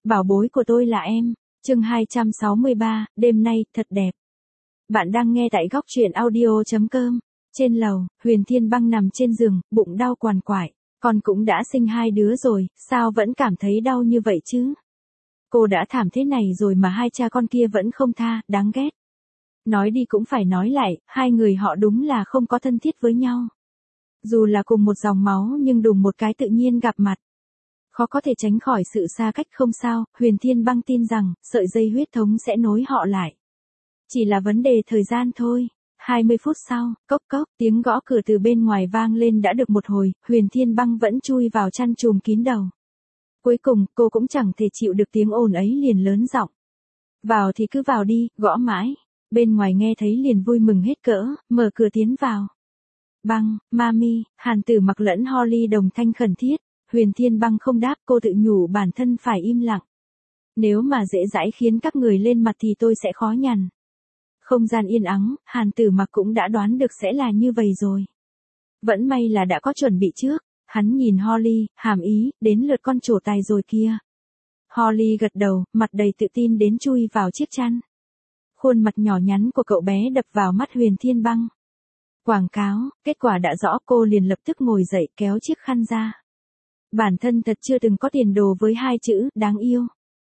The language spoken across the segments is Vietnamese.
Bảo bối của tôi là em. Chương 263, đêm nay thật đẹp. Bạn đang nghe tại góc truyện audio.com. Trên lầu, Huyền Thiên Băng nằm trên giường, bụng đau quằn quại. Con cũng đã sinh 2 đứa rồi, sao vẫn cảm thấy đau như vậy chứ? Cô đã thảm thế này rồi mà hai cha con kia vẫn không tha, đáng ghét. Nói đi cũng phải nói lại, hai người họ đúng là không có thân thiết với nhau. Dù là cùng một dòng máu nhưng đùng một cái tự nhiên gặp mặt. Khó có thể tránh khỏi sự xa cách không sao, Huyền Thiên Băng tin rằng, sợi dây huyết thống sẽ nối họ lại. Chỉ là vấn đề thời gian thôi. 20 phút sau, cốc cốc, tiếng gõ cửa từ bên ngoài vang lên đã được một hồi, Huyền Thiên Băng vẫn chui vào chăn trùm kín đầu. Cuối cùng, cô cũng chẳng thể chịu được tiếng ồn ấy liền lớn giọng. Vào thì cứ vào đi, gõ mãi. Bên ngoài nghe thấy liền vui mừng hết cỡ, mở cửa tiến vào. Băng, Mami, Hàn Tử Mặc lẫn Holly đồng thanh khẩn thiết. Huyền Thiên Băng không đáp, cô tự nhủ bản thân phải im lặng. Nếu mà dễ dãi khiến các người lên mặt thì tôi sẽ khó nhằn. Không gian yên ắng, Hàn Tử Mặc cũng đã đoán được sẽ là như vậy rồi. Vẫn may là đã có chuẩn bị trước. Hắn nhìn Holly, hàm ý, đến lượt con trổ tài rồi kia. Holly gật đầu, mặt đầy tự tin đến chui vào chiếc chăn. Khuôn mặt nhỏ nhắn của cậu bé đập vào mắt Huyền Thiên Băng. Quảng cáo, kết quả đã rõ, cô liền lập tức ngồi dậy kéo chiếc khăn ra. Bản thân thật chưa từng có tiền đồ với 2 chữ, đáng yêu.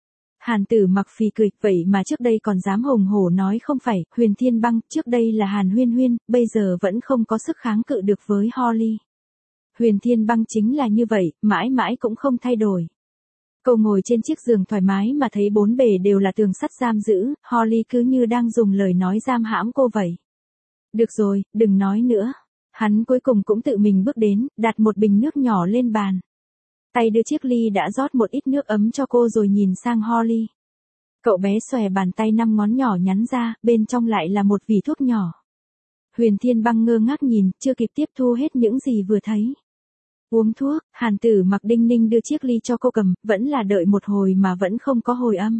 Hàn Tử Mặc phì cười, vậy mà trước đây còn dám hùng hổ nói không phải, Huyền Thiên Băng, trước đây là Hàn Huyên Huyên, bây giờ vẫn không có sức kháng cự được với Holly. Huyền Thiên Băng chính là như vậy, mãi mãi cũng không thay đổi. Cô ngồi trên chiếc giường thoải mái mà thấy bốn bề đều là tường sắt giam giữ, Holly cứ như đang dùng lời nói giam hãm cô vậy. Được rồi, đừng nói nữa. Hắn cuối cùng cũng tự mình bước đến, đặt một bình nước nhỏ lên bàn. Tay đưa chiếc ly đã rót một ít nước ấm cho cô rồi nhìn sang Holly. Cậu bé xòe bàn tay 5 ngón nhỏ nhắn ra, bên trong lại là một vỉ thuốc nhỏ. Huyền Thiên Băng ngơ ngác nhìn, chưa kịp tiếp thu hết những gì vừa thấy. Uống thuốc, Hàn Tử Mặc đinh ninh đưa chiếc ly cho cô cầm, vẫn là đợi một hồi mà vẫn không có hồi âm.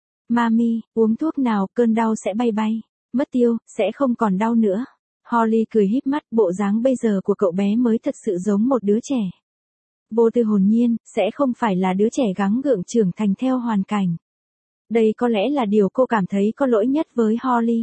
Mami, uống thuốc nào, cơn đau sẽ bay bay, mất tiêu, sẽ không còn đau nữa. Holly cười híp mắt, bộ dáng bây giờ của cậu bé mới thật sự giống một đứa trẻ. Vô tư hồn nhiên, sẽ không phải là đứa trẻ gắng gượng trưởng thành theo hoàn cảnh. Đây có lẽ là điều cô cảm thấy có lỗi nhất với Holly.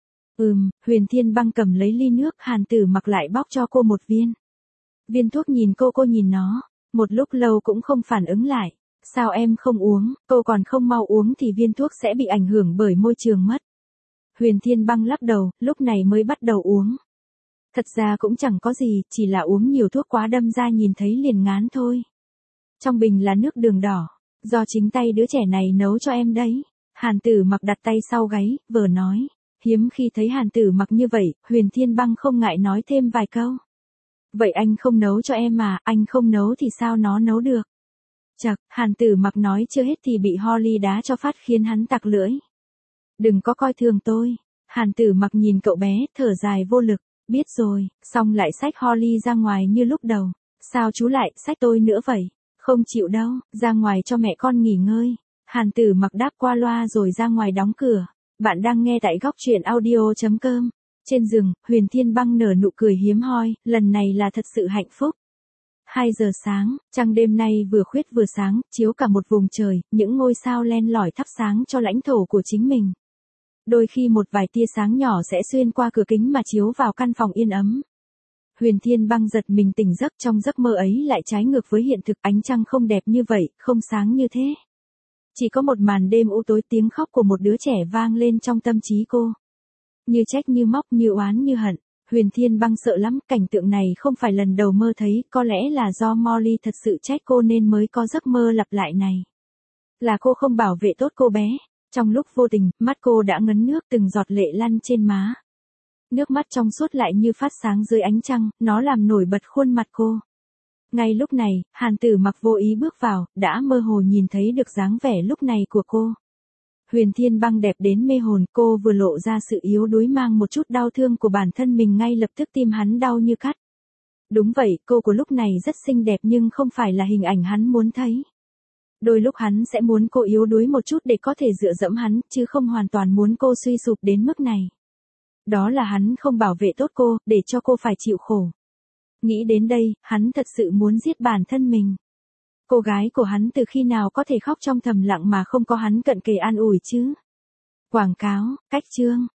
Huyền Thiên Băng cầm lấy ly nước, Hàn Tử Mặc lại bóc cho cô một viên. Viên thuốc nhìn cô nhìn nó, một lúc lâu cũng không phản ứng lại. Sao em không uống, cô còn không mau uống thì viên thuốc sẽ bị ảnh hưởng bởi môi trường mất. Huyền Thiên Băng lắc đầu, lúc này mới bắt đầu uống. Thật ra cũng chẳng có gì, chỉ là uống nhiều thuốc quá đâm ra nhìn thấy liền ngán thôi. Trong bình là nước đường đỏ, do chính tay đứa trẻ này nấu cho em đấy. Hàn Tử Mặc đặt tay sau gáy, vừa nói. Hiếm khi thấy Hàn Tử Mặc như vậy, Huyền Thiên Băng không ngại nói thêm vài câu. Vậy anh không nấu cho em mà, anh không nấu thì sao nó nấu được? Chậc, Hàn Tử Mặc nói chưa hết thì bị Holly đá cho phát khiến hắn tặc lưỡi. Đừng có coi thường tôi. Hàn Tử Mặc nhìn cậu bé, thở dài vô lực. Biết rồi, xong lại xách Holly ra ngoài như lúc đầu. Sao chú lại xách tôi nữa vậy? Không chịu đâu, ra ngoài cho mẹ con nghỉ ngơi. Hàn Tử Mặc đáp qua loa rồi ra ngoài đóng cửa. Bạn đang nghe tại góc truyện audio.com. Trên giường, Huyền Thiên Băng nở nụ cười hiếm hoi, lần này là thật sự hạnh phúc. 2 giờ sáng, trăng đêm nay vừa khuyết vừa sáng, chiếu cả một vùng trời, những ngôi sao len lỏi thắp sáng cho lãnh thổ của chính mình. Đôi khi một vài tia sáng nhỏ sẽ xuyên qua cửa kính mà chiếu vào căn phòng yên ấm. Huyền Thiên Băng giật mình tỉnh giấc, trong giấc mơ ấy lại trái ngược với hiện thực, ánh trăng không đẹp như vậy, không sáng như thế. Chỉ có một màn đêm u tối, tiếng khóc của một đứa trẻ vang lên trong tâm trí cô. Như trách như móc, như oán như hận. Huyền Thiên Băng sợ lắm, cảnh tượng này không phải lần đầu mơ thấy, có lẽ là do Molly thật sự trách cô nên mới có giấc mơ lặp lại này. Là cô không bảo vệ tốt cô bé. Trong lúc vô tình, mắt cô đã ngấn nước, từng giọt lệ lăn trên má. Nước mắt trong suốt lại như phát sáng dưới ánh trăng, nó làm nổi bật khuôn mặt cô. Ngay lúc này, Hàn Tử Mặc vô ý bước vào, đã mơ hồ nhìn thấy được dáng vẻ lúc này của cô. Huyền Thiên Băng đẹp đến mê hồn, cô vừa lộ ra sự yếu đuối mang một chút đau thương của bản thân mình, ngay lập tức tim hắn đau như cắt. Đúng vậy, cô của lúc này rất xinh đẹp nhưng không phải là hình ảnh hắn muốn thấy. Đôi lúc hắn sẽ muốn cô yếu đuối một chút để có thể dựa dẫm hắn, chứ không hoàn toàn muốn cô suy sụp đến mức này. Đó là hắn không bảo vệ tốt cô, để cho cô phải chịu khổ. Nghĩ đến đây, hắn thật sự muốn giết bản thân mình. Cô gái của hắn từ khi nào có thể khóc trong thầm lặng mà không có hắn cận kề an ủi chứ? Quảng cáo, cách chương.